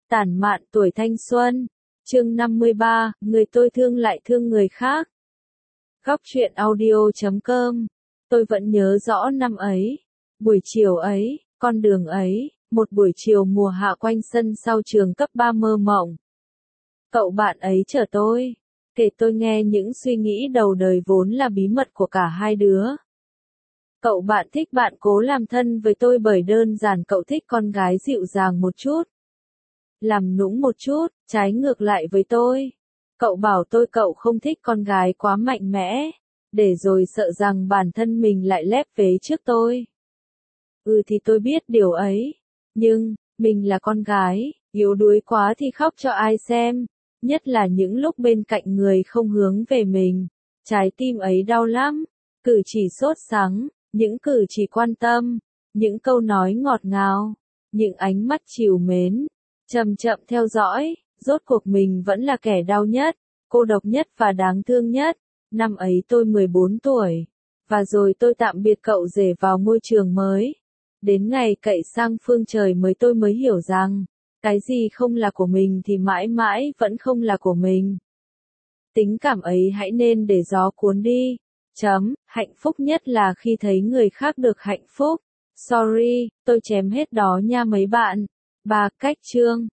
Tản mạn tuổi thanh xuân. Chương 53, người tôi thương lại thương người khác. Góc truyện audio.com. Tôi vẫn nhớ rõ năm ấy, buổi chiều ấy, con đường ấy, một buổi chiều mùa hạ quanh sân sau trường cấp 3 mơ mộng. Cậu bạn ấy chở tôi, kể tôi nghe những suy nghĩ đầu đời vốn là bí mật của cả hai đứa. Cậu bạn thích bạn cố làm thân với tôi bởi đơn giản cậu thích con gái dịu dàng một chút, làm nũng một chút, trái ngược lại với tôi. Cậu bảo tôi cậu không thích con gái quá mạnh mẽ, để rồi sợ rằng bản thân mình lại lép vế trước tôi. Thì tôi biết điều ấy, nhưng, mình là con gái, yếu đuối quá thì khóc cho ai xem, nhất là những lúc bên cạnh người không hướng về mình. Trái tim ấy đau lắm, cử chỉ sốt sắng, những cử chỉ quan tâm, những câu nói ngọt ngào, những ánh mắt trìu mến, chậm chậm theo dõi, rốt cuộc mình vẫn là kẻ đau nhất, cô độc nhất và đáng thương nhất. Năm ấy tôi 14 tuổi, và rồi tôi tạm biệt cậu rể vào ngôi trường mới. Đến ngày cậy sang phương trời mới tôi mới hiểu rằng, cái gì không là của mình thì mãi mãi vẫn không là của mình. Tình cảm ấy hãy nên để gió cuốn đi. Hạnh phúc nhất là khi thấy người khác được hạnh phúc. Sorry, tôi chém hết đó nha mấy bạn. 3. Cách chương